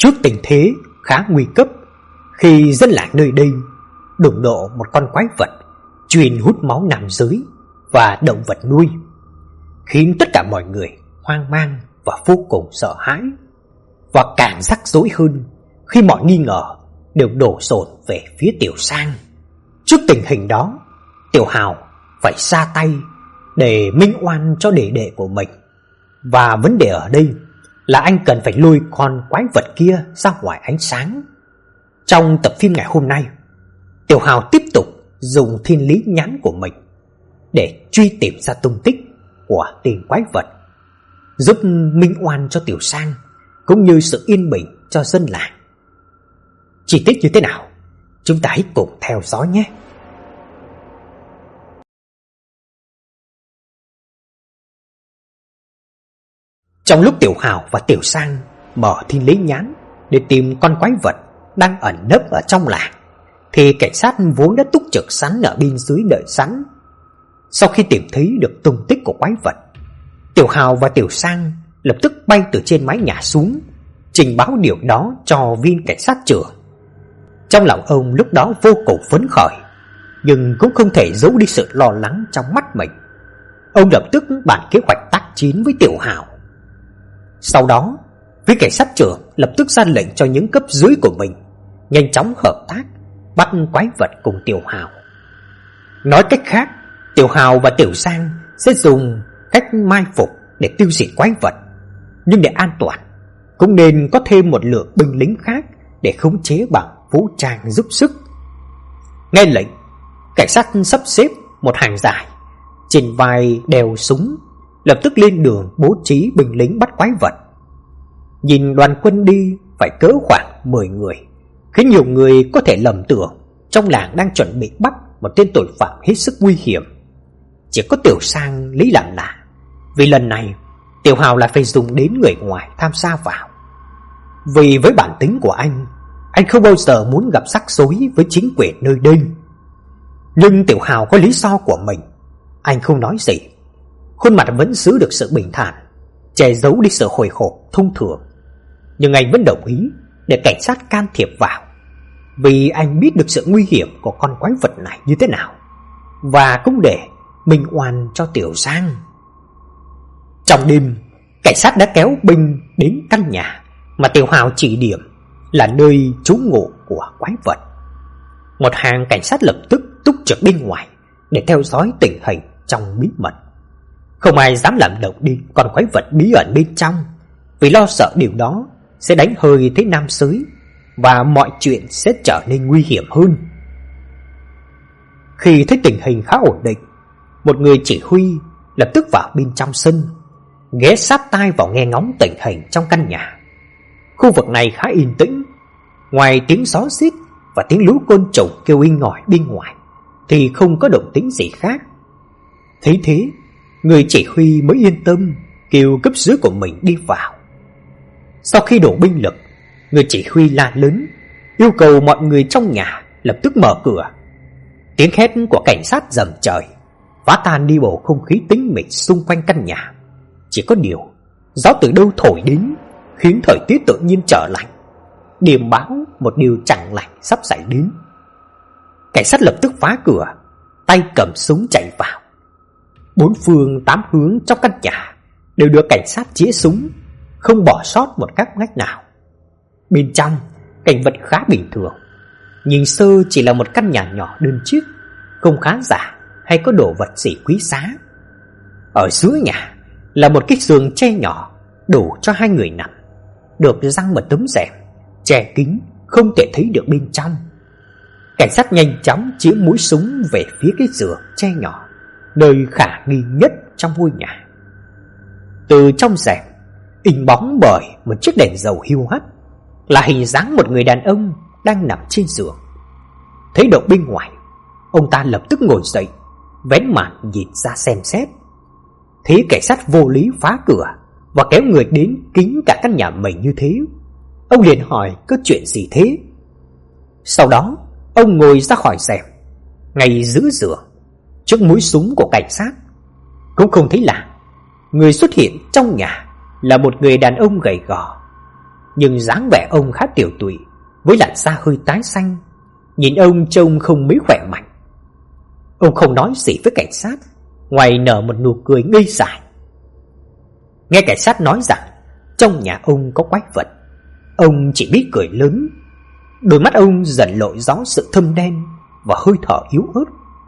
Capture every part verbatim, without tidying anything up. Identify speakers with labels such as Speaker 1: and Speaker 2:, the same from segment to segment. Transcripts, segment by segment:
Speaker 1: Trước tình thế khá nguy cấp, khi dân làng nơi đây đụng độ một con quái vật chuyên hút máu nam giới và động vật nuôi, khiến tất cả mọi người hoang mang và vô cùng sợ hãi. Và càng rắc rối hơn khi mọi nghi ngờ đều đổ dồn về phía Tiểu Sang. Trước tình hình đó, Tiểu Hào phải ra tay để minh oan cho đệ đệ của mình. Và vấn đề ở đây là anh cần phải lôi con quái vật kia ra ngoài ánh sáng. Trong tập phim ngày hôm nay, Tiểu Hào tiếp tục dùng thiên lý nhãn của mình để truy tìm ra tung tích của tên quái vật, giúp minh oan cho Tiểu Sang cũng như sự yên bình cho dân làng. Chi tiết như thế nào, chúng ta hãy cùng theo dõi nhé. Trong lúc Tiểu Hào và Tiểu Sang mở thiên lý nhãn để tìm con quái vật đang ẩn nấp ở trong làng, thì cảnh sát vốn đã túc trực sẵn ở bên dưới đợi sẵn. Sau khi tìm thấy được tung tích của quái vật, Tiểu Hào và Tiểu Sang lập tức bay từ trên mái nhà xuống, trình báo điều đó cho viên cảnh sát trưởng. Trong lòng ông lúc đó vô cùng phấn khởi, nhưng cũng không thể giấu đi sự lo lắng trong mắt mình. Ông lập tức bàn kế hoạch tác chiến với Tiểu Hào. Sau đó, viên cảnh sát trưởng lập tức ra lệnh cho những cấp dưới của mình nhanh chóng hợp tác bắt quái vật cùng Tiểu Hào. Nói cách khác, Tiểu Hào và Tiểu Sang sẽ dùng cách mai phục để tiêu diệt quái vật, nhưng để an toàn cũng nên có thêm một lượng binh lính khác để khống chế bằng vũ trang giúp sức. Nghe lệnh, cảnh sát sắp xếp một hàng dài, trên vai đeo súng, lập tức lên đường bố trí binh lính bắt quái vật. Nhìn đoàn quân đi phải cỡ khoảng mười người, khiến nhiều người có thể lầm tưởng trong làng đang chuẩn bị bắt một tên tội phạm hết sức nguy hiểm. Chỉ có Tiểu Sang lấy làm lạ, vì lần này Tiểu Hào lại phải dùng đến người ngoài tham gia vào. Vì với bản tính của anh, anh không bao giờ muốn gặp rắc rối với chính quyền nơi đây. Nhưng Tiểu Hào có lý do của mình. Anh không nói gì, khuôn mặt vẫn giữ được sự bình thản, che giấu đi sự hồi hộp thông thường. Nhưng anh vẫn đồng ý để cảnh sát can thiệp vào, vì anh biết được sự nguy hiểm của con quái vật này như thế nào, và cũng để minh oan cho Tiểu Sang. Trong đêm, cảnh sát đã kéo binh đến căn nhà mà Tiểu Hào chỉ điểm là nơi trú ngụ của quái vật. Một hàng cảnh sát lập tức túc trực bên ngoài để theo dõi tình hình trong bí mật. Không ai dám làm động đến con quái vật bí ẩn bên trong, vì lo sợ điều đó sẽ đánh hơi tới nam giới và mọi chuyện sẽ trở nên nguy hiểm hơn. Khi thấy tình hình khá ổn định, một người chỉ huy lập tức vào bên trong sân, ghé sát tai vào nghe ngóng tình hình trong căn nhà. Khu vực này khá yên tĩnh, ngoài tiếng gió rít và tiếng lũ côn trùng kêu inh ỏi bên ngoài thì không có động tĩnh gì khác. Thấy thế, người chỉ huy mới yên tâm kêu cấp dưới của mình đi vào. Sau khi đổ binh lực, người chỉ huy la lớn yêu cầu mọi người trong nhà lập tức mở cửa. Tiếng hét của cảnh sát rầm trời, phá tan đi bầu không khí tĩnh mịch xung quanh căn nhà. Chỉ có điều, gió từ đâu thổi đến khiến thời tiết tự nhiên trở lạnh, điềm báo một điều chẳng lành sắp xảy đến. Cảnh sát lập tức phá cửa, tay cầm súng chạy vào. Bốn phương tám hướng trong căn nhà đều được cảnh sát chĩa súng, không bỏ sót một góc ngách nào. Bên trong, cảnh vật khá bình thường, nhìn sơ chỉ là một căn nhà nhỏ đơn chiếc, không khá giả hay có đồ vật gì quý giá. Ở giữa nhà là một cái giường tre nhỏ đủ cho hai người nằm, được giăng một tấm rèm che kín, không thể thấy được bên trong. Cảnh sát nhanh chóng chĩa mũi súng về phía cái giường tre nhỏ, nơi khả nghi nhất trong ngôi nhà. Từ trong rèm in bóng bởi một chiếc đèn dầu hiu hắt là hình dáng một người đàn ông đang nằm trên giường. Thấy động bên ngoài, ông ta lập tức ngồi dậy, vén màn nhìn ra xem xét. Thấy cảnh sát vô lý phá cửa và kéo người đến kín cả căn nhà mình như thế, ông liền hỏi có chuyện gì thế. Sau đó ông ngồi ra khỏi rèm, ngay giữa giường, trước mũi súng của cảnh sát. Cũng không thấy lạ, người xuất hiện trong nhà là một người đàn ông gầy gò. nhưng dáng vẻ ông khá tiểu tụy, với làn da hơi tái xanh, nhìn ông trông không mấy khỏe mạnh. Ông không nói gì với cảnh sát, ngoài nở một nụ cười ngây dại. Nghe cảnh sát nói rằng trong nhà ông có quái vật, ông chỉ biết cười lớn. Đôi mắt ông dần lộ rõ sự thâm đen và hơi thở yếu ớt.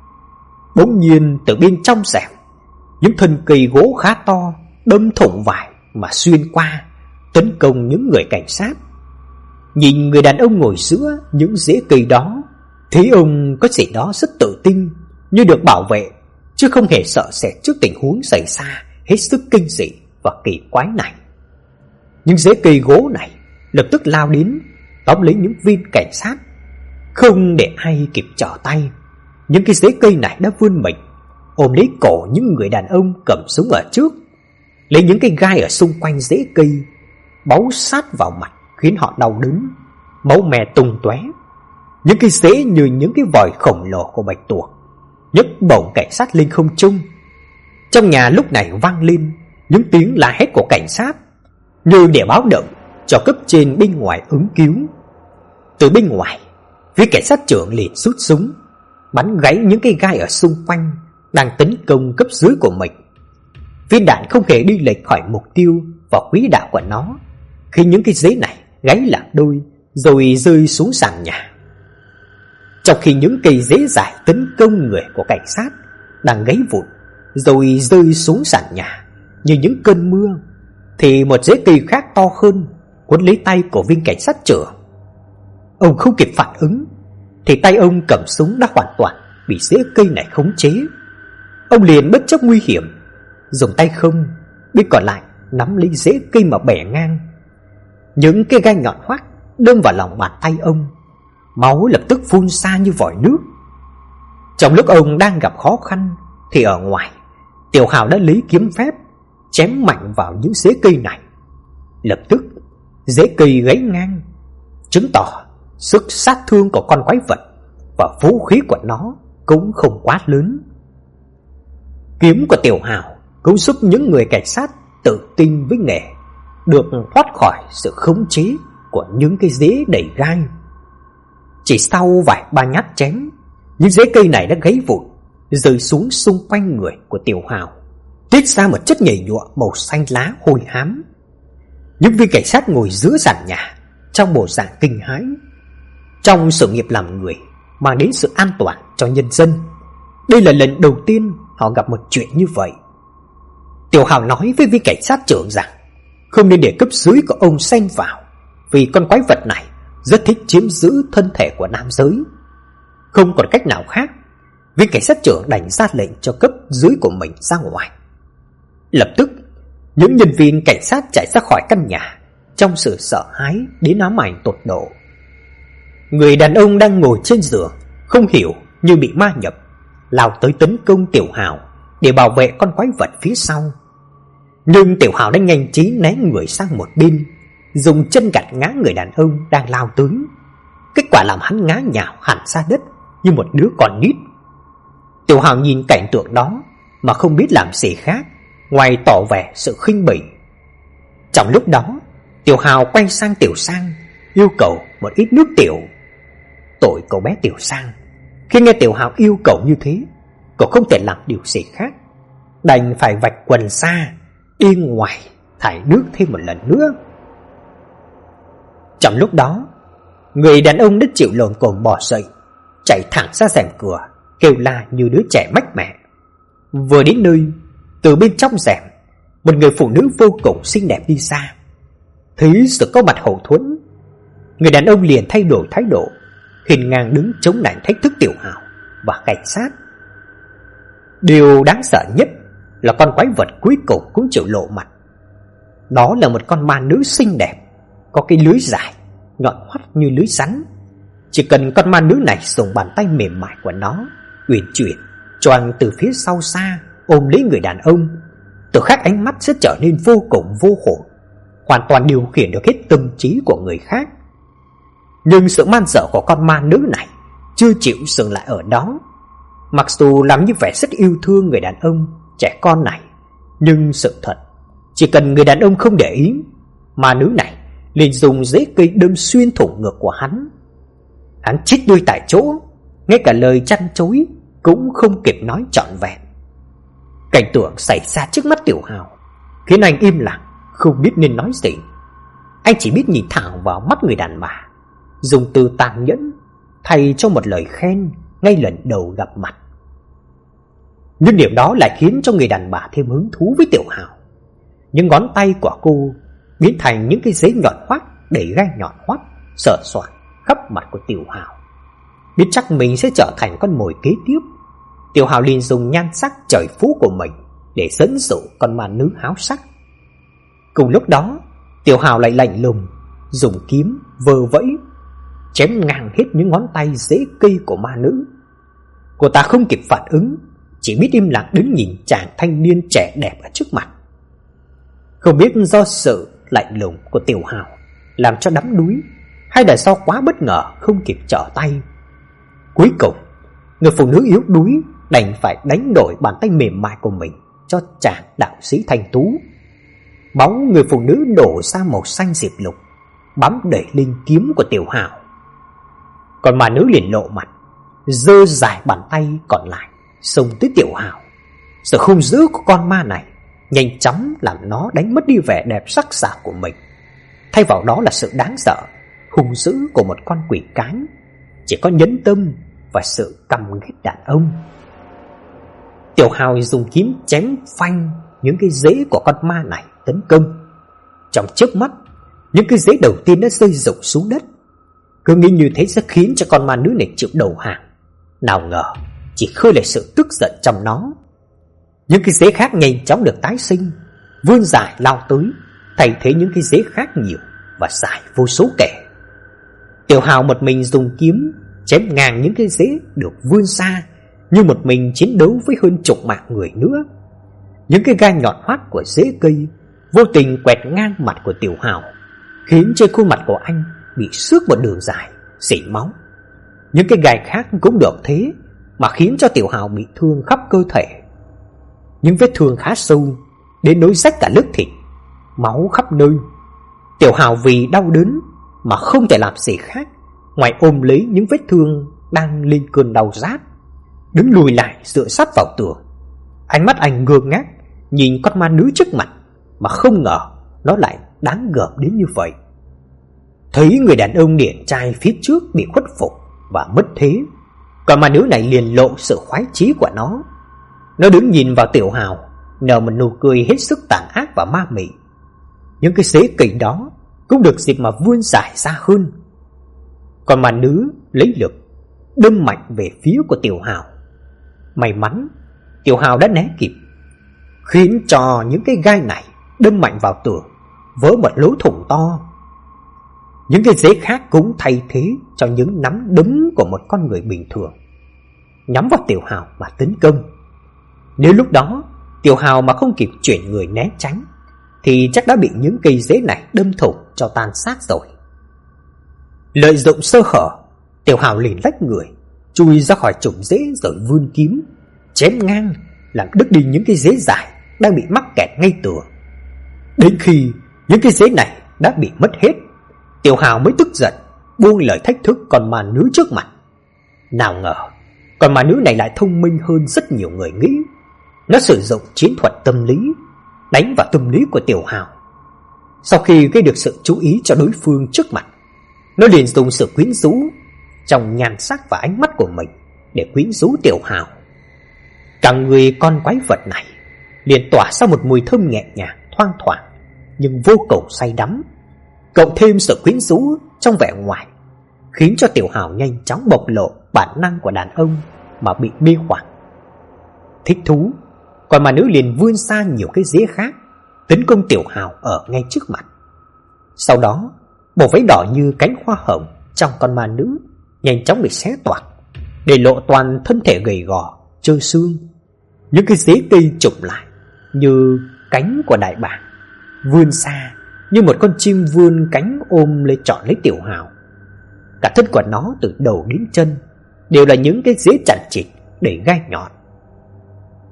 Speaker 1: Bỗng nhiên từ bên trong rèm, những thân cây gỗ khá to đâm thủng vải mà xuyên qua, tấn công những người cảnh sát. Nhìn người đàn ông ngồi giữa những rễ cây đó, thấy ông có gì đó rất tự tin, như được bảo vệ, chứ không hề sợ sệt trước tình huống xảy ra hết sức kinh dị và kỳ quái này. Những rễ cây gỗ này lập tức lao đến, tóm lấy những viên cảnh sát. Không để ai kịp trở tay, những cái rễ cây này đã vươn mình, ôm lấy cổ những người đàn ông cầm súng ở trước, lấy những cái gai ở xung quanh rễ cây bấu sát vào mặt, khiến họ đau đớn, máu me tung tóe. Những cái rễ như những cái vòi khổng lồ của bạch tuộc nhấc bổng cảnh sát lên không trung. Trong nhà lúc này vang lên những tiếng la hét của cảnh sát, như để báo động cho cấp trên bên ngoài ứng cứu. Từ bên ngoài, viên cảnh sát trưởng liền rút súng, bắn gãy những cái gai ở xung quanh đang tấn công cấp dưới của mình. Viên đạn không hề đi lệch khỏi mục tiêu và quỹ đạo của nó, khi những cái rễ này gãy làm đôi rồi rơi xuống sàn nhà. Trong khi những cây rễ dài tấn công người của cảnh sát đang gãy vụn rồi rơi xuống sàn nhà như những cơn mưa, thì một rễ cây khác to hơn cuốn lấy tay của viên cảnh sát trưởng. Ông không kịp phản ứng thì tay ông cầm súng đã hoàn toàn bị rễ cây này khống chế. Ông liền bất chấp nguy hiểm, dùng tay không, bên còn lại nắm lấy rễ cây mà bẻ ngang. Những cái gai nhọn hoắt đâm vào lòng bàn tay ông, máu lập tức phun ra như vòi nước. Trong lúc ông đang gặp khó khăn thì ở ngoài, Tiểu Hào đã lấy kiếm phép chém mạnh vào những rễ cây này. Lập tức rễ cây gãy ngang, chứng tỏ sức sát thương của con quái vật và vũ khí của nó cũng không quá lớn. Kiếm của Tiểu Hào cũng giúp những người cảnh sát tự tin với nghề được thoát khỏi sự khống chế của những cái rễ đầy gai. Chỉ sau vài ba nhát chém, những rễ cây này đã gãy vụn, rơi xuống xung quanh người của Tiểu Hào, tiết ra một chất nhầy nhụa màu xanh lá hôi hám. Những viên cảnh sát ngồi giữa sàn nhà trong bộ dạng kinh hãi. Trong sự nghiệp làm người mang đến sự an toàn cho nhân dân, đây là lần đầu tiên họ gặp một chuyện như vậy. Tiểu Hào nói với viên cảnh sát trưởng rằng không nên để cấp dưới của ông xen vào, vì con quái vật này rất thích chiếm giữ thân thể của nam giới. Không còn cách nào khác, viên cảnh sát trưởng đành ra lệnh cho cấp dưới của mình ra ngoài. Lập tức, những nhân viên cảnh sát chạy ra khỏi căn nhà trong sự sợ hãi đến ám ảnh tột độ. Người đàn ông đang ngồi trên giường không hiểu như bị ma nhập, lao tới tấn công Tiểu Hào để bảo vệ con quái vật phía sau. Nhưng Tiểu Hào đã nhanh trí né người sang một bên, dùng chân gạt ngã người đàn ông đang lao tới. Kết quả làm hắn ngã nhào hẳn ra đất như một đứa con nít. Tiểu Hào nhìn cảnh tượng đó mà không biết làm gì khác ngoài tỏ vẻ sự khinh bỉ. Trong lúc đó, Tiểu Hào quay sang Tiểu Sang, yêu cầu một ít nước tiểu. Tội cậu bé Tiểu Sang, khi nghe Tiểu Hào yêu cầu như thế, cậu không thể làm điều gì khác, đành phải vạch quần ra, đi ngoài thải nước thêm một lần nữa. Trong lúc đó, người đàn ông đã chịu lồn cồn bò dậy, chạy thẳng ra rèm cửa, kêu la như đứa trẻ mách mẹ. Vừa đến nơi, từ bên trong rèm, một người phụ nữ vô cùng xinh đẹp đi ra. Thấy sự có mặt hậu thuẫn, người đàn ông liền thay đổi thái độ, hiên ngang đứng chống lại thách thức Tiểu Hào và cảnh sát. Điều đáng sợ nhất là con quái vật cuối cùng cũng chịu lộ mặt. Đó là một con ma nữ xinh đẹp, có cái lưới dài, nhọn hoắt như lưới rắn. Chỉ cần con ma nữ này dùng bàn tay mềm mại của nó uyển chuyển choàng từ phía sau xa, ôm lấy người đàn ông, tự khắc ánh mắt sẽ trở nên vô cùng vô hồn, hoàn toàn điều khiển được hết tâm trí của người khác. Nhưng sự man dợ của con ma nữ này chưa chịu dừng lại ở đó. Mặc dù làm như vẻ rất yêu thương người đàn ông trẻ con này, nhưng sự thật, chỉ cần người đàn ông không để ý, ma nữ này liền dùng rễ cây đâm xuyên thủng ngực của hắn. Hắn chết đuôi tại chỗ, ngay cả lời chăn chối cũng không kịp nói trọn vẹn. Cảnh tượng xảy ra trước mắt Tiểu Hào khiến anh im lặng, không biết nên nói gì. Anh chỉ biết nhìn thẳng vào mắt người đàn bà, dùng từ tàn nhẫn thay cho một lời khen ngay lần đầu gặp mặt. Nhưng điểm đó lại khiến cho người đàn bà thêm hứng thú với Tiểu Hào. Những ngón tay của cô biến thành những cái giấy nhọn hoắt để gai nhọn hoắt sờ soạng khắp mặt của Tiểu Hào. Biết chắc mình sẽ trở thành con mồi kế tiếp, Tiểu Hào liền dùng nhan sắc trời phú của mình để dẫn dụ con ma nữ háo sắc. Cùng lúc đó, Tiểu Hào lại lạnh lùng dùng kiếm vơ vẫy chém ngang hết những ngón tay rễ cây của ma nữ. Cô ta không kịp phản ứng, chỉ biết im lặng đứng nhìn chàng thanh niên trẻ đẹp ở trước mặt. Không biết do sự lạnh lùng của Tiểu Hào làm cho đắm đuối, hay là do quá bất ngờ không kịp trở tay, cuối cùng người phụ nữ yếu đuối đành phải đánh đổi bàn tay mềm mại của mình cho chàng đạo sĩ thanh tú. Máu người phụ nữ đổ ra màu xanh diệp lục, bám đầy linh kiếm của Tiểu Hào. Còn ma nữ liền lộ mặt, giơ dài bàn tay còn lại xông tới Tiểu Hào. Sự hung dữ của con ma này nhanh chóng làm nó đánh mất đi vẻ đẹp sắc sảo của mình, thay vào đó là sự đáng sợ hung dữ của một con quỷ cái, chỉ có nhẫn tâm và sự căm ghét đàn ông. Tiểu Hào dùng kiếm chém phanh những cái rễ của con ma này tấn công. Trong chớp mắt, những cái rễ đầu tiên đã rơi rụng xuống đất. Cứ nghĩ như thế sẽ khiến cho con ma nữ này chịu đầu hàng, nào ngờ chỉ khơi lại sự tức giận trong nó. Những cái rễ khác nhanh chóng được tái sinh, vươn dài lao tới, thay thế những cái rễ khác nhiều và dài vô số kể. Tiểu Hào một mình dùng kiếm chém ngang những cái rễ được vươn xa, như một mình chiến đấu với hơn chục mạng người nữa. Những cái gai nhọn hoắt của rễ cây vô tình quẹt ngang mặt của Tiểu Hào, khiến trên khuôn mặt của anh bị xước một đường dài, xỉ máu. Những cái gai khác cũng được thế mà khiến cho Tiểu Hào bị thương khắp cơ thể. Những vết thương khá sâu đến nối rách cả lớp thịt, máu khắp nơi. Tiểu Hào vì đau đớn mà không thể làm gì khác ngoài ôm lấy những vết thương đang lên cơn đau rát, đứng lùi lại dựa sát vào tường. Ánh mắt anh ngơ ngác nhìn con ma nữ trước mặt, mà không ngờ nó lại đáng gờm đến như vậy. Thấy người đàn ông điển trai phía trước bị khuất phục và mất thế, con ma nữ này liền lộ sự khoái chí của nó. Nó đứng nhìn vào Tiểu Hào, nở một nụ cười hết sức tàn ác và ma mị. Những cái rễ cây đó cũng được dịp mà vươn dài ra hơn. Còn ma nữ lấy lực đâm mạnh về phía của Tiểu Hào. May mắn Tiểu Hào đã né kịp, khiến cho những cái gai này đâm mạnh vào tường, vỡ một lỗ thủng to. Những cái rễ khác cũng thay thế cho những nắm đấm của một con người bình thường, nhắm vào Tiểu Hào mà tấn công. Nếu lúc đó Tiểu Hào mà không kịp chuyển người né tránh, thì chắc đã bị những cây rễ này đâm thủng cho tan xác rồi. Lợi dụng sơ hở, Tiểu Hào liền lách người chui ra khỏi chùm rễ rồi vươn kiếm chém ngang, làm đứt đi những cái rễ dài đang bị mắc kẹt ngay tường. Đến khi những cái rễ này đã bị mất hết, Tiểu Hào mới tức giận buông lời thách thức con ma nữ trước mặt. Nào ngờ con ma nữ này lại thông minh hơn rất nhiều người nghĩ. Nó sử dụng chiến thuật tâm lý, đánh vào tâm lý của Tiểu Hào. Sau khi gây được sự chú ý cho đối phương trước mặt, nó liền dùng sự quyến rũ trong nhan sắc và ánh mắt của mình để quyến rũ Tiểu Hào. Cả người con quái vật này liền tỏa ra một mùi thơm nhẹ nhàng thoang thoảng nhưng vô cùng say đắm, cộng thêm sự quyến rũ trong vẻ ngoài, khiến cho Tiểu Hào nhanh chóng bộc lộ bản năng của đàn ông mà bị mê hoặc. Thích thú, còn ma nữ liền vươn xa nhiều cái rễ khác tấn công Tiểu Hào ở ngay trước mặt. Sau đó, bộ váy đỏ như cánh hoa hồng trong con ma nữ nhanh chóng bị xé toạc, để lộ toàn thân thể gầy gò trơ xương. Những cái rễ cây chụp lại như cánh của đại bàng, vươn xa như một con chim vươn cánh ôm lấy trọn lấy Tiểu Hào. Cả thân của nó từ đầu đến chân đều là những cái rễ chằng chịt đầy gai nhọn.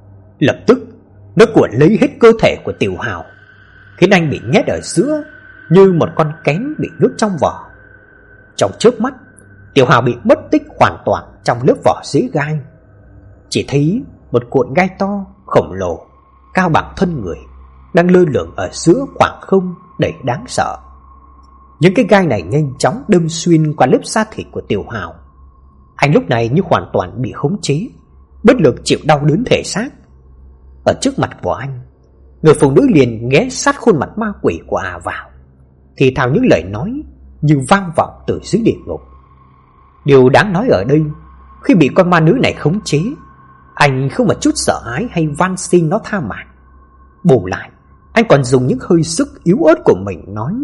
Speaker 1: Lập tức nó cuộn lấy hết cơ thể của Tiểu Hào, khiến anh bị nhét ở giữa như một con kén bị nhốt trong vỏ. Trong chớp mắt, Tiểu Hào bị mất tích hoàn toàn trong lớp vỏ rễ gai. Chỉ thấy một cuộn gai to, khổng lồ, cao bằng thân người, đang lơ lửng ở giữa khoảng không đầy đáng sợ. Những cái gai này nhanh chóng đâm xuyên qua lớp da thịt của Tiểu Hào. Anh lúc này như hoàn toàn bị khống chế, bất lực chịu đau đớn thể xác. Ở trước mặt của anh, người phụ nữ liền ghé sát khuôn mặt ma quỷ của à vào, thì thào những lời nói như vang vọng từ dưới địa ngục. Điều đáng nói ở đây, khi bị con ma nữ này khống chế, anh không một chút sợ hãi hay van xin nó tha mạng. Bù lại, anh còn dùng những hơi sức yếu ớt của mình nói: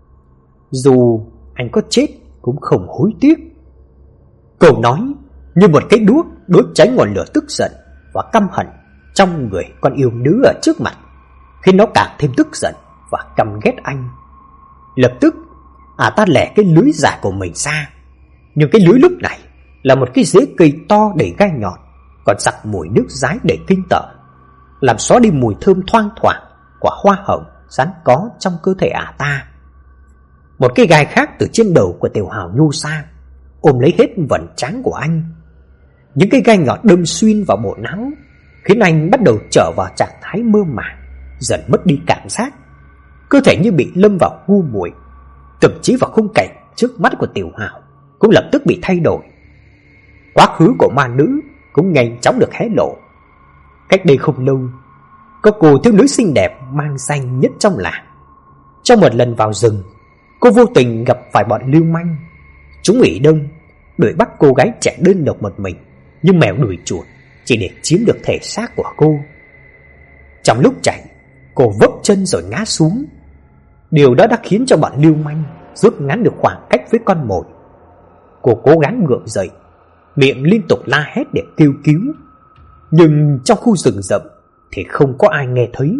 Speaker 1: dù anh có chết cũng không hối tiếc. Câu nói như một cái đuốc đốt cháy ngọn lửa tức giận và căm hận trong người con yêu nữ ở trước mặt, khiến nó càng thêm tức giận và căm ghét anh. Lập tức, à ta lẻ cái lưới dài của mình ra, nhưng cái lưới lúc này là một cái rễ cây to đầy gai nhọn, còn sặc mùi nước dái đầy kinh tởm, làm xóa đi mùi thơm thoang thoảng của hoa hồng sẵn có trong cơ thể ả ta. Một cái gai khác từ trên đầu của Tiểu Hào nhô ra, ôm lấy hết vầng trán của anh. Những cái gai nhọn đâm xuyên vào bộ não, khiến anh bắt đầu trở vào trạng thái mơ màng, dần mất đi cảm giác. Cơ thể như bị lâm vào ngu muội, thậm chí vào khung cảnh trước mắt của Tiểu Hào cũng lập tức bị thay đổi. Quá khứ của ma nữ cũng nhanh chóng được hé lộ. Cách đây không lâu, có cô thiếu nữ xinh đẹp mang danh nhất trong làng. Trong một lần vào rừng, cô vô tình gặp phải bọn lưu manh. Chúng ủy đông đuổi bắt cô gái trẻ đơn độc một mình như mèo đuổi chuột, chỉ để chiếm được thể xác của cô. Trong lúc chạy, cô vấp chân rồi ngã xuống. Điều đó đã khiến cho bọn lưu manh rút ngắn được khoảng cách với con mồi. Cô cố gắng gượng dậy, miệng liên tục la hét để kêu cứu, nhưng trong khu rừng rậm thì không có ai nghe thấy.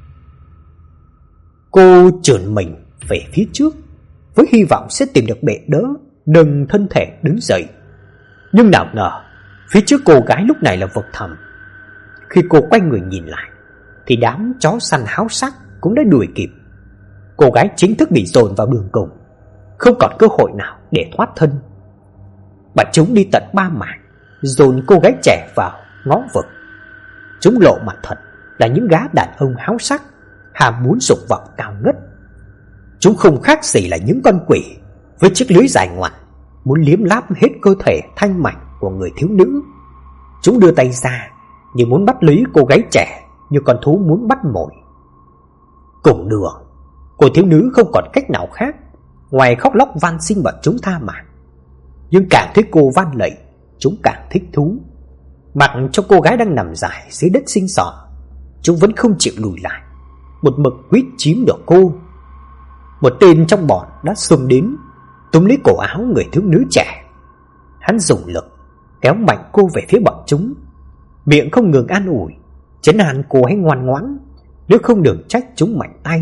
Speaker 1: Cô trườn mình về phía trước với hy vọng sẽ tìm được bệ đỡ nâng thân thể đứng dậy. Nhưng nào ngờ phía trước cô gái lúc này là vực thẳm. Khi cô quay người nhìn lại thì đám chó săn háo sắc cũng đã đuổi kịp. Cô gái chính thức bị dồn vào đường cùng, không còn cơ hội nào để thoát thân. Bọn chúng đi tận ba mảng, dồn cô gái trẻ vào ngõ vực. Chúng lộ mặt thật là những gã đàn ông háo sắc, ham muốn dục vọng cao ngất. Chúng không khác gì là những con quỷ với chiếc lưới dài ngoằn, muốn liếm láp hết cơ thể thanh mảnh của người thiếu nữ. Chúng đưa tay ra như muốn bắt lấy cô gái trẻ, như con thú muốn bắt mồi. Cùng đường, cô thiếu nữ không còn cách nào khác ngoài khóc lóc van xin bọn chúng tha mạng. Nhưng càng thấy cô van lạy, chúng càng thích thú. Mặc cho cô gái đang nằm dài dưới đất xinh xò, chúng vẫn không chịu lùi lại, một mực quýt chiếm được cô. Một tên trong bọn đã xông đến, túm lấy cổ áo người thiếu nữ trẻ. Hắn dùng lực kéo mạnh cô về phía bọn chúng, miệng không ngừng an ủi, trấn an cô hãy ngoan ngoãn, nếu không đừng trách chúng mạnh tay.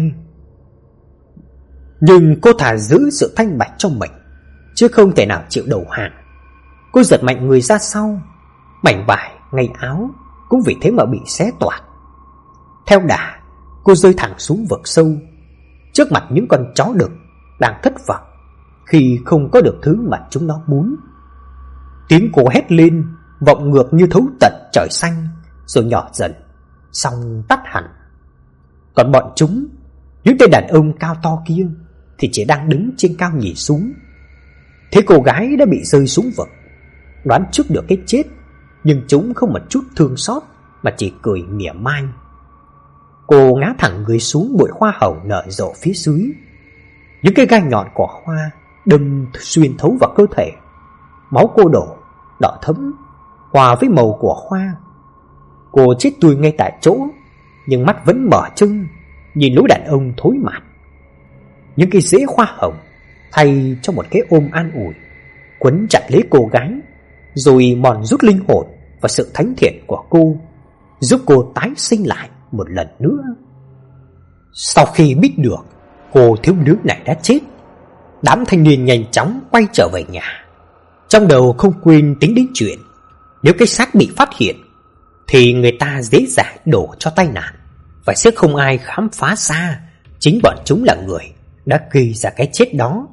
Speaker 1: Nhưng cô thà giữ sự thanh bạch cho mình, chứ không thể nào chịu đầu hàng. Cô giật mạnh người ra sau, mảnh vải ngay áo cũng vì thế mà bị xé toạc. Theo đà, cô rơi thẳng xuống vực sâu, trước mặt những con chó đực đang thất vọng khi không có được thứ mà chúng nó muốn. Tiếng cô hét lên vọng ngược như thấu tận trời xanh, rồi nhỏ dần, xong tắt hẳn. Còn bọn chúng, những tên đàn ông cao to kia, thì chỉ đang đứng trên cao nhìn xuống. Thế cô gái đã bị rơi xuống vực, đoán trước được cái chết, nhưng chúng không một chút thương xót mà chỉ cười mỉa mai. Cô ngã thẳng người xuống bụi hoa hồng nở rộ phía dưới. Những cái gai nhọn của hoa đâm xuyên thấu vào cơ thể. Máu cô đổ đỏ thẫm hòa với màu của hoa. Cô chết tươi ngay tại chỗ, nhưng mắt vẫn mở trừng nhìn lũ đàn ông thối mặt. Những cái rễ hoa hồng thay cho một cái ôm an ủi quấn chặt lấy cô gái, rồi mòn rút linh hồn và sự thánh thiện của cô, giúp cô tái sinh lại một lần nữa. Sau khi biết được cô thiếu nữ này đã chết, đám thanh niên nhanh chóng quay trở về nhà, trong đầu không quên tính đến chuyện nếu cái xác bị phát hiện thì người ta dễ dàng đổ cho tai nạn, và sẽ không ai khám phá ra chính bọn chúng là người đã gây ra cái chết đó.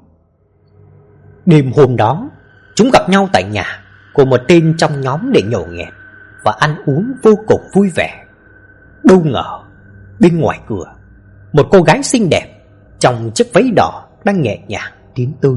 Speaker 1: Đêm hôm đó, chúng gặp nhau tại nhà của một tên trong nhóm để nhậu nhẹt và ăn uống vô cùng vui vẻ. Đâu ngờ, bên ngoài cửa, một cô gái xinh đẹp trong chiếc váy đỏ đang nhẹ nhàng tiến tới.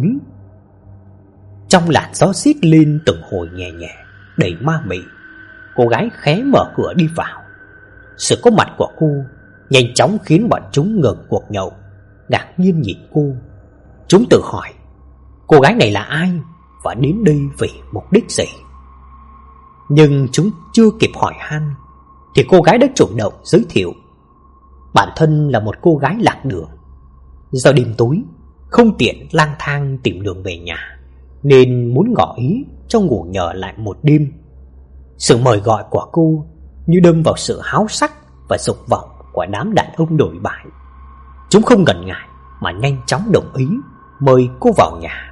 Speaker 1: Trong làn gió xít lên từng hồi nhẹ nhẹ, đầy ma mị, cô gái khé mở cửa đi vào. Sự có mặt của cô nhanh chóng khiến bọn chúng ngừng cuộc nhậu, ngạc nhiên nhìn cô. Chúng tự hỏi cô gái này là ai và đến đây vì mục đích gì. Nhưng chúng chưa kịp hỏi han thì cô gái đã chủ động giới thiệu bản thân là một cô gái lạc đường. Do đêm tối không tiện lang thang tìm đường về nhà, nên muốn ngỏ ý cho ngủ nhờ lại một đêm. Sự mời gọi của cô như đâm vào sự háo sắc và dục vọng của đám đàn ông đổi bại. Chúng không ngần ngại mà nhanh chóng đồng ý mời cô vào nhà.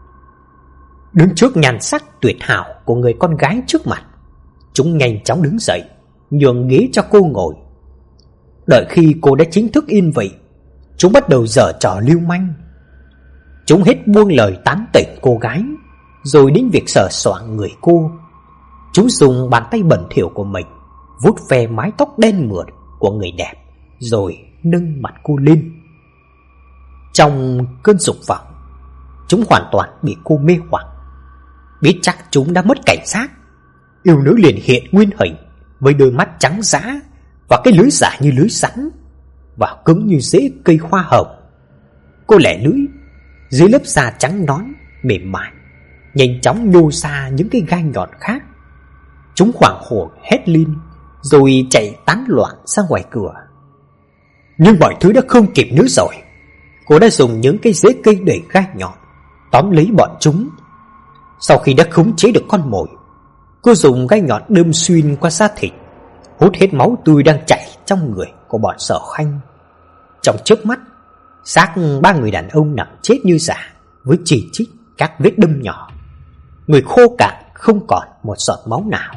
Speaker 1: Đứng trước nhan sắc tuyệt hảo của người con gái trước mặt, chúng nhanh chóng đứng dậy, nhường ghế cho cô ngồi. Đợi khi cô đã chính thức yên vị, chúng bắt đầu giở trò lưu manh. Chúng hết buông lời tán tỉnh cô gái, rồi đến việc sờ soạng người cô. Chúng dùng bàn tay bẩn thỉu của mình vuốt ve mái tóc đen mượt của người đẹp, rồi nâng mặt cô lên. Trong cơn dục vọng, chúng hoàn toàn bị cô mê hoặc. Biết chắc chúng đã mất cảnh giác, yêu nữ liền hiện nguyên hình với đôi mắt trắng dã và cái lưỡi dài như lưỡi rắn và cứng như rễ cây hoa hồng. Cô lẻ lưỡi dưới lớp da trắng nõn mềm mại, nhanh chóng nhô ra những cái gai nhọn khác. Chúng hoảng hồn hét lên rồi chạy tán loạn ra ngoài cửa. Nhưng mọi thứ đã không kịp nữa rồi. Cô đã dùng những cái rễ cây đầy gai nhọn tóm lấy bọn chúng. Sau khi đã khống chế được con mồi, cô dùng gai nhọn đâm xuyên qua da thịt, hút hết máu tươi đang chảy trong người của bọn Sở Khanh. Trong chớp mắt, xác ba người đàn ông nằm chết như giả với chỉ trích các vết đâm nhỏ. Người khô cạn không còn một giọt máu nào.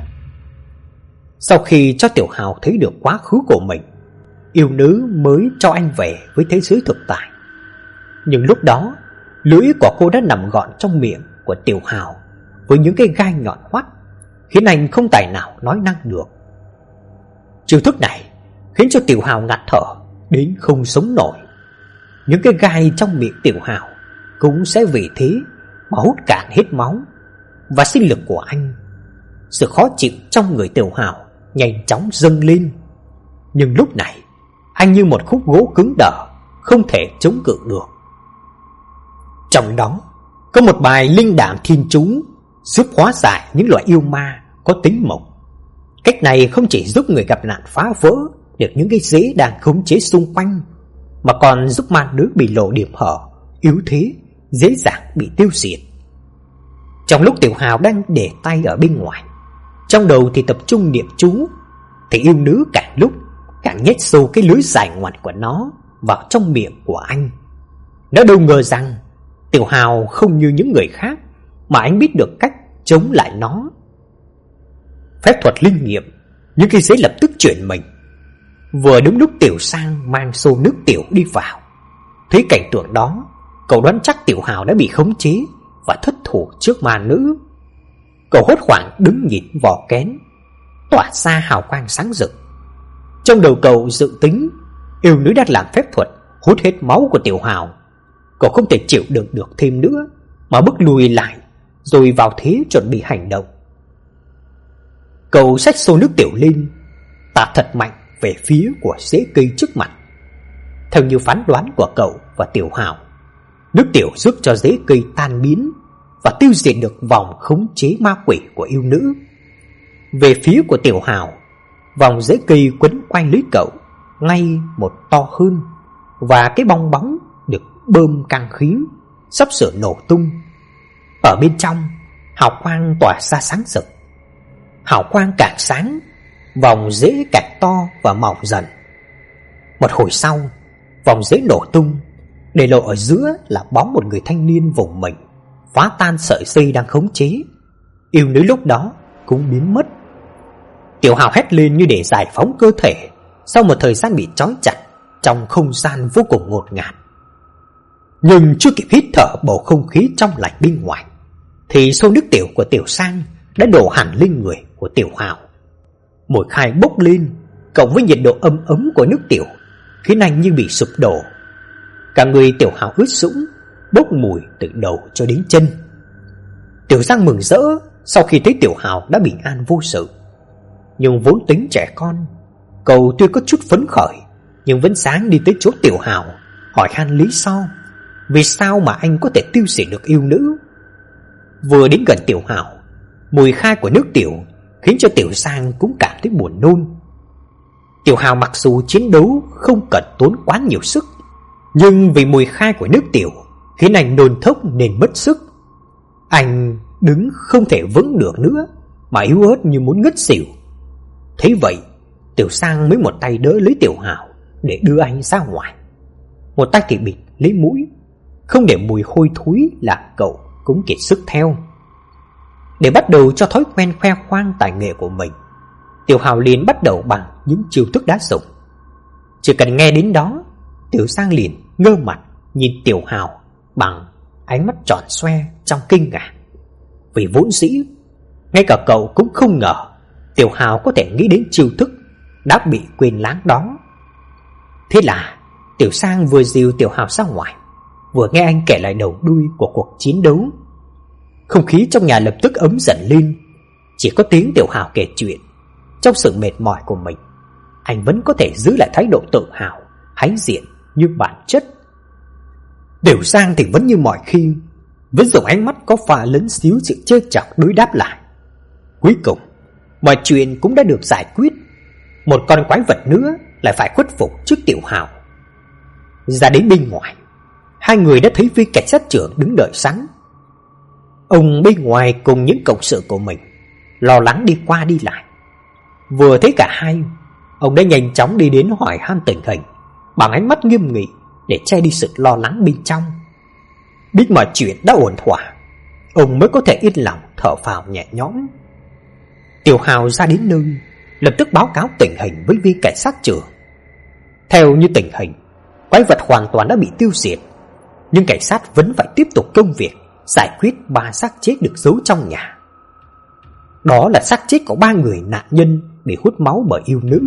Speaker 1: Sau khi cho Tiểu Hào thấy được quá khứ của mình, yêu nữ mới cho anh về với thế giới thực tại. Nhưng lúc đó, lưỡi của cô đã nằm gọn trong miệng của Tiểu Hào với những cái gai nhọn hoắt, khiến anh không tài nào nói năng được. Chiêu thức này khiến cho Tiểu Hào ngạt thở đến không sống nổi. Những cái gai trong miệng Tiểu Hào cũng sẽ vì thế mà hút cạn hết máu và sinh lực của anh. Sự khó chịu trong người Tiểu Hào nhanh chóng dâng lên. Nhưng lúc này, anh như một khúc gỗ cứng đờ, không thể chống cự được. Trong đó có một bài linh đảm thiên chú giúp hóa giải những loại yêu ma có tính mộc. Cách này không chỉ giúp người gặp nạn phá vỡ được những cái rễ đang khống chế xung quanh, mà còn giúp ma nữ bị lộ điểm hở, yếu thế, dễ dàng bị tiêu diệt. Trong lúc Tiểu Hào đang để tay ở bên ngoài, trong đầu thì tập trung niệm chú, thì yêu nữ càng lúc càng nhét sâu cái lưỡi dài ngoằn của nó vào trong miệng của anh. Nó đâu ngờ rằng Tiểu Hào không như những người khác, mà anh biết được cách chống lại nó. Phép thuật linh nghiệm, những cái giấy lập tức chuyển mình. Vừa đúng lúc Tiểu Sang mang xô nước tiểu đi vào, thấy cảnh tượng đó, cậu đoán chắc Tiểu Hào đã bị khống chế và thất thủ trước ma nữ. Cậu hốt hoảng đứng nhìn vỏ kén tỏa ra hào quang sáng rực. Trong đầu cậu dự tính yêu nữ đã làm phép thuật hút hết máu của Tiểu Hào. Cậu không thể chịu đựng được thêm nữa, mà bước lùi lại, rồi vào thế chuẩn bị hành động. Cậu xách xô nước tiểu lên, tạt thật mạnh về phía của rễ cây trước mặt. Theo như phán đoán của cậu và Tiểu Hào, nước tiểu giúp cho rễ cây tan biến và tiêu diệt được vòng khống chế ma quỷ của yêu nữ. Về phía của Tiểu Hào, vòng rễ cây quấn quanh lấy cậu ngay một to hơn, và cái bong bóng được bơm căng khí sắp sửa nổ tung. Ở bên trong, hào quang tỏa ra sáng rực. Hào quang càng sáng, vòng rễ càng to và mỏng dần. Một hồi sau, vòng rễ nổ tung, để lộ ở giữa là bóng một người thanh niên vùng mình, phá tan sợi dây đang khống chế. Yêu nữ lúc đó cũng biến mất. Tiểu Hào hét lên như để giải phóng cơ thể sau một thời gian bị trói chặt trong không gian vô cùng ngột ngạt. Nhưng chưa kịp hít thở bầu không khí trong lành bên ngoài thì xô nước tiểu của Tiểu Sang đã đổ hẳn lên người của Tiểu Hào. Mùi khai bốc lên, cộng với nhiệt độ ấm ấm của nước tiểu khiến anh như bị sụp đổ. Cả người Tiểu Hào ướt sũng, bốc mùi từ đầu cho đến chân. Tiểu Sang mừng rỡ sau khi thấy Tiểu Hào đã bình an vô sự. Nhưng vốn tính trẻ con, cậu tuy có chút phấn khởi nhưng vẫn sáng đi tới chỗ Tiểu Hào hỏi han lý do vì sao mà anh có thể tiêu diệt được yêu nữ. Vừa đến gần Tiểu Hào, mùi khai của nước tiểu khiến cho Tiểu Sang cũng cảm thấy buồn nôn. Tiểu Hào mặc dù chiến đấu không cần tốn quá nhiều sức, nhưng vì mùi khai của nước tiểu khiến anh nôn thốc nên mất sức. Anh đứng không thể vững được nữa mà yếu ớt như muốn ngất xỉu. Thế vậy, Tiểu Sang mới một tay đỡ lấy Tiểu Hào để đưa anh ra ngoài, một tay thì bịt lấy mũi, không để mùi hôi thối làm cậu cũng kiệt sức theo. Để bắt đầu cho thói quen khoe khoang tài nghệ của mình, Tiểu Hào liền bắt đầu bằng những chiêu thức đã dùng. Chỉ cần nghe đến đó, Tiểu Sang liền ngơ mặt nhìn Tiểu Hào bằng ánh mắt tròn xoe trong kinh ngạc. Vì vốn dĩ ngay cả cậu cũng không ngờ Tiểu Hào có thể nghĩ đến chiêu thức đã bị quên lãng đó. Thế là Tiểu Sang vừa dìu Tiểu Hào ra ngoài, vừa nghe anh kể lại đầu đuôi của cuộc chiến đấu. Không khí trong nhà lập tức ấm dần lên. Chỉ có tiếng Tiểu Hào kể chuyện, trong sự mệt mỏi của mình, anh vẫn có thể giữ lại thái độ tự hào, hãnh diện như bản chất. Tiểu Sang thì vẫn như mọi khi, vẫn dùng ánh mắt có pha lấn xíu sự trêu chọc đối đáp lại. Cuối cùng, mọi chuyện cũng đã được giải quyết. Một con quái vật nữa lại phải khuất phục trước Tiểu Hào. Ra đến bên ngoài, hai người đã thấy viên cảnh sát trưởng đứng đợi sẵn. Ông bên ngoài cùng những cộng sự của mình lo lắng đi qua đi lại. Vừa thấy cả hai, ông đã nhanh chóng đi đến hỏi han tình hình bằng ánh mắt nghiêm nghị để che đi sự lo lắng bên trong. Biết mọi chuyện đã ổn thỏa, ông mới có thể yên lòng thở phào nhẹ nhõm. Tiểu Hào ra đến nơi, lập tức báo cáo tình hình với viên cảnh sát trưởng. Theo như tình hình, quái vật hoàn toàn đã bị tiêu diệt, nhưng cảnh sát vẫn phải tiếp tục công việc giải quyết ba xác chết được giấu trong nhà. Đó là xác chết của ba người nạn nhân bị hút máu bởi yêu nữ.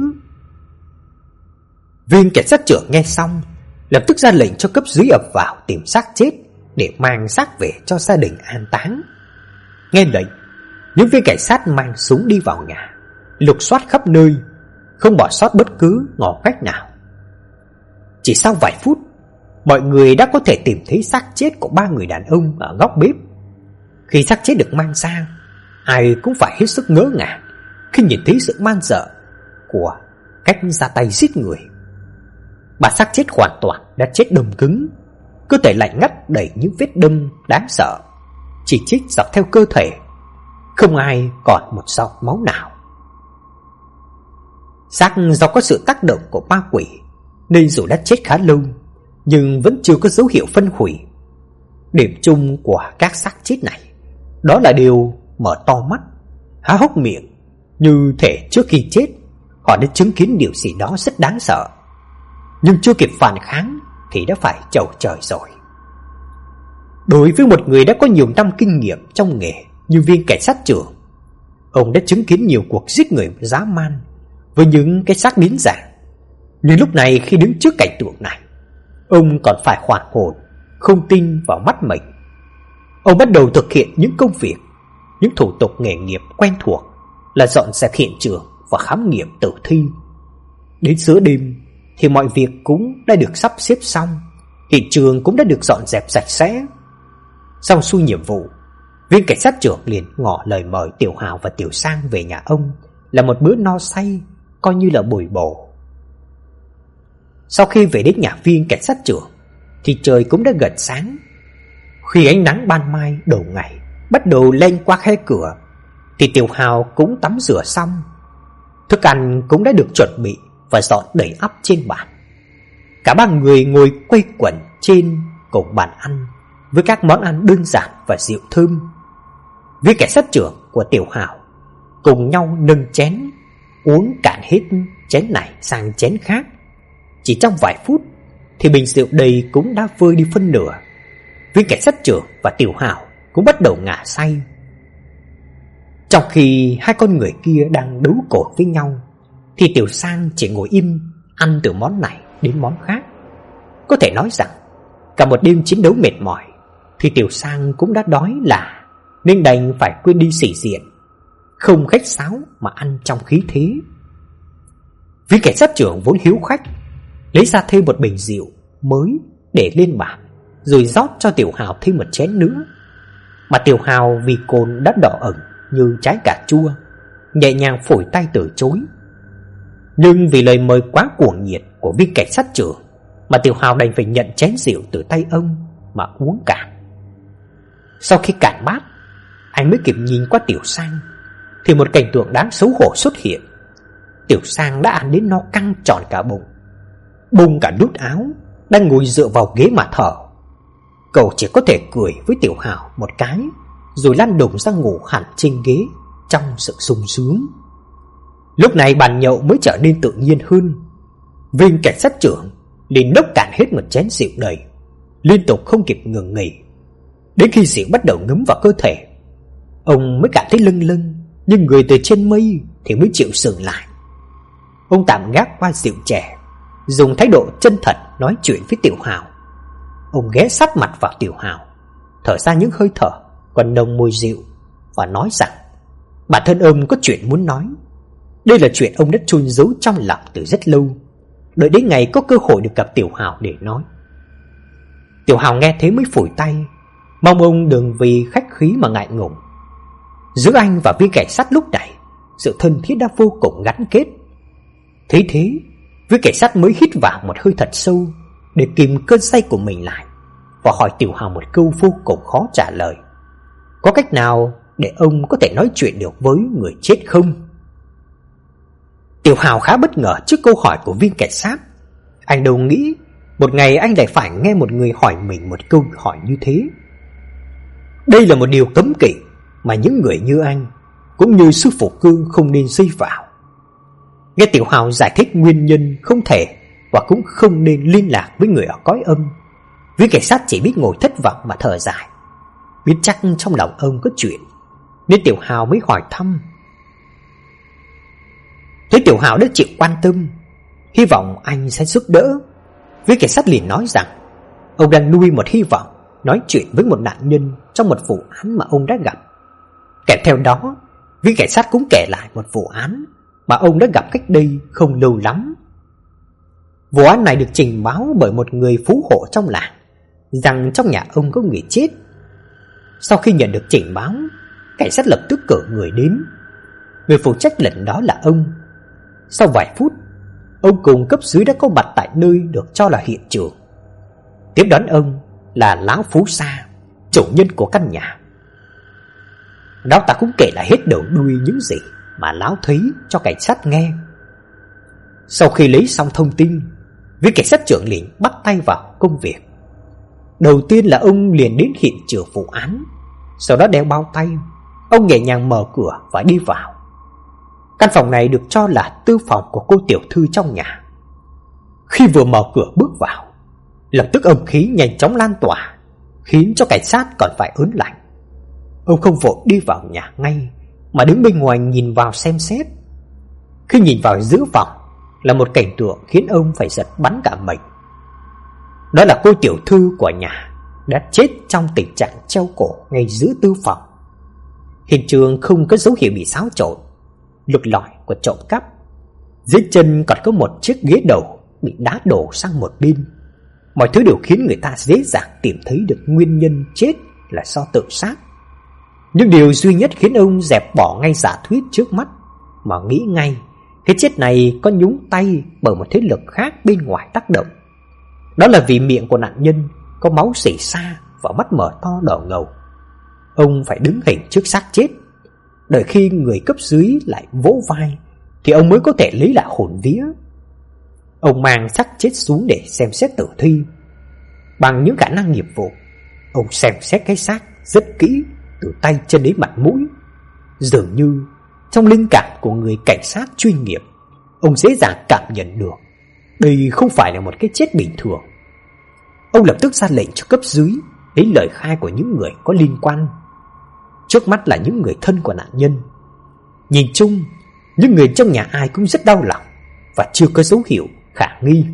Speaker 1: Viên cảnh sát trưởng nghe xong, lập tức ra lệnh cho cấp dưới ập vào tìm xác chết để mang xác về cho gia đình an táng. Nghe lệnh, những viên cảnh sát mang súng đi vào nhà, lục soát khắp nơi, không bỏ sót bất cứ ngõ ngách nào. Chỉ sau vài phút, mọi người đã có thể tìm thấy xác chết của ba người đàn ông ở góc bếp. Khi xác chết được mang ra, ai cũng phải hết sức ngỡ ngàng khi nhìn thấy sự man dợ của cách ra tay giết người. Bà xác chết hoàn toàn đã chết đông cứng, cơ thể lạnh ngắt đầy những vết đâm đáng sợ, chỉ trích dọc theo cơ thể, không ai còn một giọt máu nào. Xác do có sự tác động của ma quỷ nên dù đã chết khá lâu nhưng vẫn chưa có dấu hiệu phân hủy. Điểm chung của các xác chết này đó là đều mở to mắt, há hốc miệng, như thể trước khi chết họ đã chứng kiến điều gì đó rất đáng sợ, nhưng chưa kịp phản kháng thì đã phải chầu trời rồi. Đối với một người đã có nhiều năm kinh nghiệm trong nghề như viên cảnh sát trưởng, ông đã chứng kiến nhiều cuộc giết người dã man với những cái xác biến dạng. Nhưng lúc này khi đứng trước cảnh tượng này, ông còn phải hoàn hồn, không tin vào mắt mình. Ông bắt đầu thực hiện những công việc, những thủ tục nghề nghiệp quen thuộc là dọn dẹp hiện trường và khám nghiệm tử thi. Đến giữa đêm thì mọi việc cũng đã được sắp xếp xong, hiện trường cũng đã được dọn dẹp sạch sẽ. Xong xuôi nhiệm vụ, viên cảnh sát trưởng liền ngỏ lời mời Tiểu Hào và Tiểu Sang về nhà ông là một bữa no say, coi như là bồi bổ. Sau khi về đến nhà viên cảnh sát trưởng thì trời cũng đã gần sáng. Khi ánh nắng ban mai đầu ngày bắt đầu lên qua khe cửa thì Tiểu Hào cũng tắm rửa xong. Thức ăn cũng đã được chuẩn bị và dọn đầy ắp trên bàn. Cả ba người ngồi quây quần trên cùng bàn ăn với các món ăn đơn giản và rượu thơm. Viên cảnh sát trưởng của Tiểu Hào cùng nhau nâng chén, uống cạn hết chén này sang chén khác. Chỉ trong vài phút thì bình rượu đầy cũng đã vơi đi phân nửa. viên cảnh sát trưởng và Tiểu Hào cũng bắt đầu ngả say. Trong khi hai con người kia đang đấu cột với nhau, thì Tiểu Sang chỉ ngồi im ăn từ món này đến món khác. Có thể nói rằng cả một đêm chiến đấu mệt mỏi thì Tiểu Sang cũng đã đói lả, nên đành phải quên đi sĩ diện, không khách sáo mà ăn trong khí thế. Viên cảnh sát trưởng vốn hiếu khách, lấy ra thêm một bình rượu mới để lên bàn, rồi rót cho Tiểu Hào thêm một chén nữa. Mà Tiểu Hào vì cồn đã đỏ ửng như trái cà chua, nhẹ nhàng phủi tay từ chối. Nhưng vì lời mời quá cuồng nhiệt của viên cảnh sát trưởng mà Tiểu Hào đành phải nhận chén rượu từ tay ông mà uống cạn. Sau khi cạn bát, anh mới kịp nhìn qua Tiểu Sang, thì một cảnh tượng đáng xấu hổ xuất hiện. Tiểu Sang đã ăn đến no căng tròn cả bụng, bung cả nút áo, đang ngồi dựa vào ghế mà thở. Cậu chỉ có thể cười với Tiểu Hào một cái, rồi lăn đùng ra ngủ hẳn trên ghế trong sự sung sướng. Lúc này bàn nhậu mới trở nên tự nhiên hơn. Viên cảnh sát trưởng liền nốc cạn hết một chén rượu đầy, liên tục không kịp ngừng nghỉ. Đến khi rượu bắt đầu ngấm vào cơ thể, ông mới cảm thấy lâng lâng, nhưng người từ trên mây thì mới chịu dừng lại. Ông tạm gác qua rượu chè, dùng thái độ chân thật nói chuyện với Tiểu Hào. Ông ghé sát mặt vào Tiểu Hào, thở ra những hơi thở còn nồng mùi rượu, và nói rằng bản thân ông có chuyện muốn nói. Đây là chuyện ông đã chôn giấu trong lòng từ rất lâu, đợi đến ngày có cơ hội được gặp Tiểu Hào để nói. Tiểu Hào nghe thế mới phủi tay, mong ông đừng vì khách khí mà ngại ngùng. Giữa anh và viên cảnh sát lúc này, sự thân thiết đã vô cùng gắn kết. Thế thế, viên cảnh sát mới hít vào một hơi thật sâu để kìm cơn say của mình lại, và hỏi Tiểu Hào một câu vô cùng khó trả lời: có cách nào để ông có thể nói chuyện được với người chết không? Tiểu Hào khá bất ngờ trước câu hỏi của viên cảnh sát. Anh đâu nghĩ một ngày anh lại phải nghe một người hỏi mình một câu hỏi như thế. Đây là một điều cấm kỵ mà những người như anh cũng như sư phụ Cương không nên dây vào. Nghe Tiểu Hào giải thích nguyên nhân không thể và cũng không nên liên lạc với người ở cõi âm, viên cảnh sát chỉ biết ngồi thất vọng mà thở dài. Biết chắc trong lòng ông có chuyện, nên Tiểu Hào mới hỏi thăm. Thấy Tiểu Hào đã chịu quan tâm, hy vọng anh sẽ giúp đỡ, viên cảnh sát liền nói rằng ông đang nuôi một hy vọng nói chuyện với một nạn nhân trong một vụ án mà ông đã gặp. Kèm theo đó, viên cảnh sát cũng kể lại một vụ án mà ông đã gặp cách đây không lâu lắm. Vụ án này được trình báo bởi một người phú hộ trong làng, rằng trong nhà ông có người chết. Sau khi nhận được trình báo, cảnh sát lập tức cử người đến. Người phụ trách lần đó là ông. Sau vài phút, ông cùng cấp dưới đã có mặt tại nơi được cho là hiện trường. Tiếp đón ông là Lão Phú Sa, chủ nhân của căn nhà. Lão ta cũng kể lại hết đầu đuôi những gì mà lão thấy cho cảnh sát nghe. Sau khi lấy xong thông tin, viên cảnh sát trưởng liền bắt tay vào công việc. Đầu tiên là ông liền đến hiện trường vụ án, sau đó đeo bao tay, ông nhẹ nhàng mở cửa và đi vào. Căn phòng này được cho là tư phòng của cô tiểu thư trong nhà. Khi vừa mở cửa bước vào, lập tức âm khí nhanh chóng lan tỏa, khiến cho cảnh sát còn phải ớn lạnh. Ông không vội đi vào nhà ngay, mà đứng bên ngoài nhìn vào xem xét. Khi nhìn vào giữa phòng là một cảnh tượng khiến ông phải giật bắn cả mình. Đó là cô tiểu thư của nhà đã chết trong tình trạng treo cổ ngay giữa tư phòng. Hiện trường không có dấu hiệu bị xáo trộn, lục lọi của trộm cắp. Dưới chân còn có một chiếc ghế đầu bị đá đổ sang một bên. Mọi thứ đều khiến người ta dễ dàng tìm thấy được nguyên nhân chết là do tự sát. Nhưng điều duy nhất khiến ông dẹp bỏ ngay giả thuyết trước mắt, mà nghĩ ngay cái chết này có nhúng tay bởi một thế lực khác bên ngoài tác động. Đó là vì miệng của nạn nhân có máu rỉ ra và mắt mở to đỏ ngầu. Ông phải đứng hình trước xác chết, đợi khi người cấp dưới lại vỗ vai thì ông mới có thể lấy lại hồn vía. Ông mang xác chết xuống để xem xét tử thi. Bằng những khả năng nghiệp vụ, ông xem xét cái xác rất kỹ, từ tay chân đến mặt mũi. Dường như trong linh cảm của người cảnh sát chuyên nghiệp, ông dễ dàng cảm nhận được đây không phải là một cái chết bình thường. Ông lập tức ra lệnh cho cấp dưới lấy lời khai của những người có liên quan. Trước mắt là những người thân của nạn nhân. Nhìn chung, những người trong nhà ai cũng rất đau lòng và chưa có dấu hiệu khả nghi.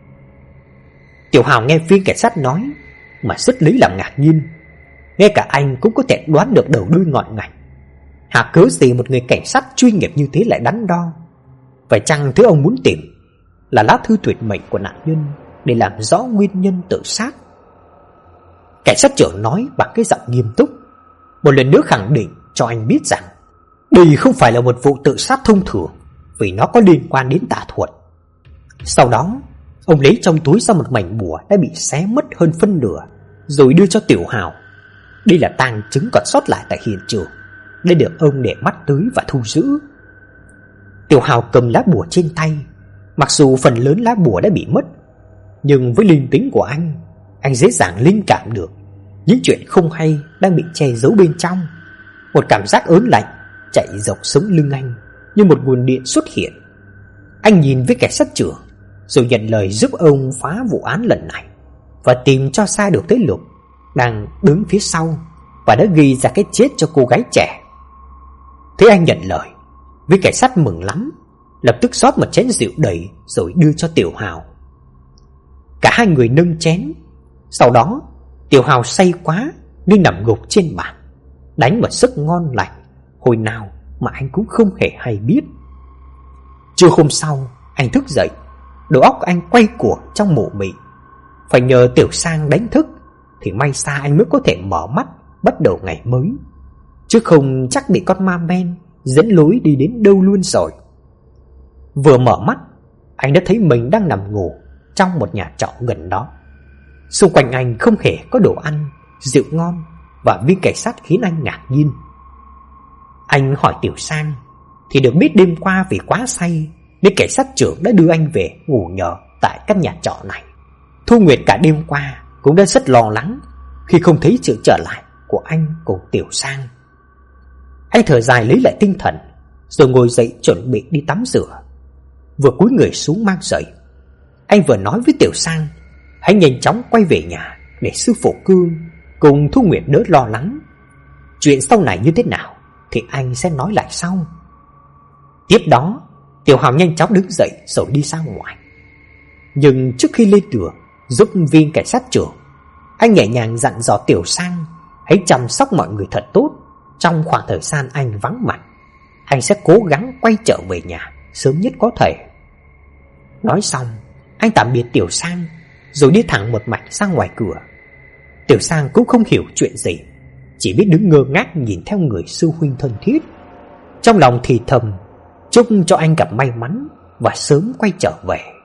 Speaker 1: Tiểu Hào nghe viên cảnh sát nói mà rất lấy làm ngạc nhiên. Ngay cả anh cũng có thể đoán được đầu đuôi ngọn ngành. Hả cớ gì một người cảnh sát chuyên nghiệp như thế lại đắn đo? Phải chăng thứ ông muốn tìm là lá thư tuyệt mệnh của nạn nhân để làm rõ nguyên nhân tự sát? Cảnh sát trưởng nói bằng cái giọng nghiêm túc, một lần nữa khẳng định cho anh biết rằng đây không phải là một vụ tự sát thông thường, vì nó có liên quan đến tà thuật. Sau đó, ông lấy trong túi ra một mảnh bùa đã bị xé mất hơn phân nửa, rồi đưa cho Tiểu Hào. Đây là tang chứng còn sót lại tại hiện trường, để được ông để mắt tới và thu giữ. Tiểu Hào cầm lá bùa trên tay. Mặc dù phần lớn lá bùa đã bị mất, nhưng với linh tính của anh, anh dễ dàng linh cảm được những chuyện không hay đang bị che giấu bên trong. Một cảm giác ớn lạnh chạy dọc sống lưng anh như một nguồn điện xuất hiện. Anh nhìn với cảnh sát trưởng, rồi nhận lời giúp ông phá vụ án lần này và tìm cho ra được Thế Lục đang đứng phía sau và đã gây ra cái chết cho cô gái trẻ. Thế anh nhận lời, với cảnh sát mừng lắm, lập tức rót một chén rượu đầy rồi đưa cho Tiểu Hào. Cả hai người nâng chén. Sau đó Tiểu Hào say quá nên nằm gục trên bàn, đánh một giấc ngon lành hồi nào mà anh cũng không hề hay biết. Trưa hôm sau anh thức dậy, đầu óc anh quay cuồng trong mụ mị. Phải nhờ Tiểu Sang đánh thức thì may ra anh mới có thể mở mắt bắt đầu ngày mới, chứ không chắc bị con ma men dẫn lối đi đến đâu luôn rồi. Vừa mở mắt, anh đã thấy mình đang nằm ngủ trong một nhà trọ gần đó. Xung quanh anh không hề có đồ ăn, rượu ngon, và viên cảnh sát khiến anh ngạc nhiên. Anh hỏi Tiểu Sang thì được biết đêm qua vì quá say nên cảnh sát trưởng đã đưa anh về ngủ nhờ tại căn nhà trọ này. Thu Nguyệt cả đêm qua cũng đã rất lo lắng khi không thấy sự trở lại của anh cùng Tiểu Sang. Anh thở dài lấy lại tinh thần, rồi ngồi dậy chuẩn bị đi tắm rửa. Vừa cúi người xuống mang giày, anh vừa nói với Tiểu Sang hãy nhanh chóng quay về nhà để sư phụ Cương cùng Thu Nguyệt đỡ lo lắng. Chuyện sau này như thế nào thì anh sẽ nói lại sau. Tiếp đó, Tiểu Hào nhanh chóng đứng dậy rồi đi ra ngoài. Nhưng trước khi lên đường giúp viên cảnh sát trưởng, anh nhẹ nhàng dặn dò Tiểu Sang hãy chăm sóc mọi người thật tốt trong khoảng thời gian anh vắng mặt. Anh sẽ cố gắng quay trở về nhà sớm nhất có thể. Nói xong, anh tạm biệt Tiểu Sang rồi đi thẳng một mạch ra ngoài cửa. Tiểu Sang cũng không hiểu chuyện gì, chỉ biết đứng ngơ ngác nhìn theo người sư huynh thân thiết, trong lòng thì thầm chúc cho anh gặp may mắn và sớm quay trở về.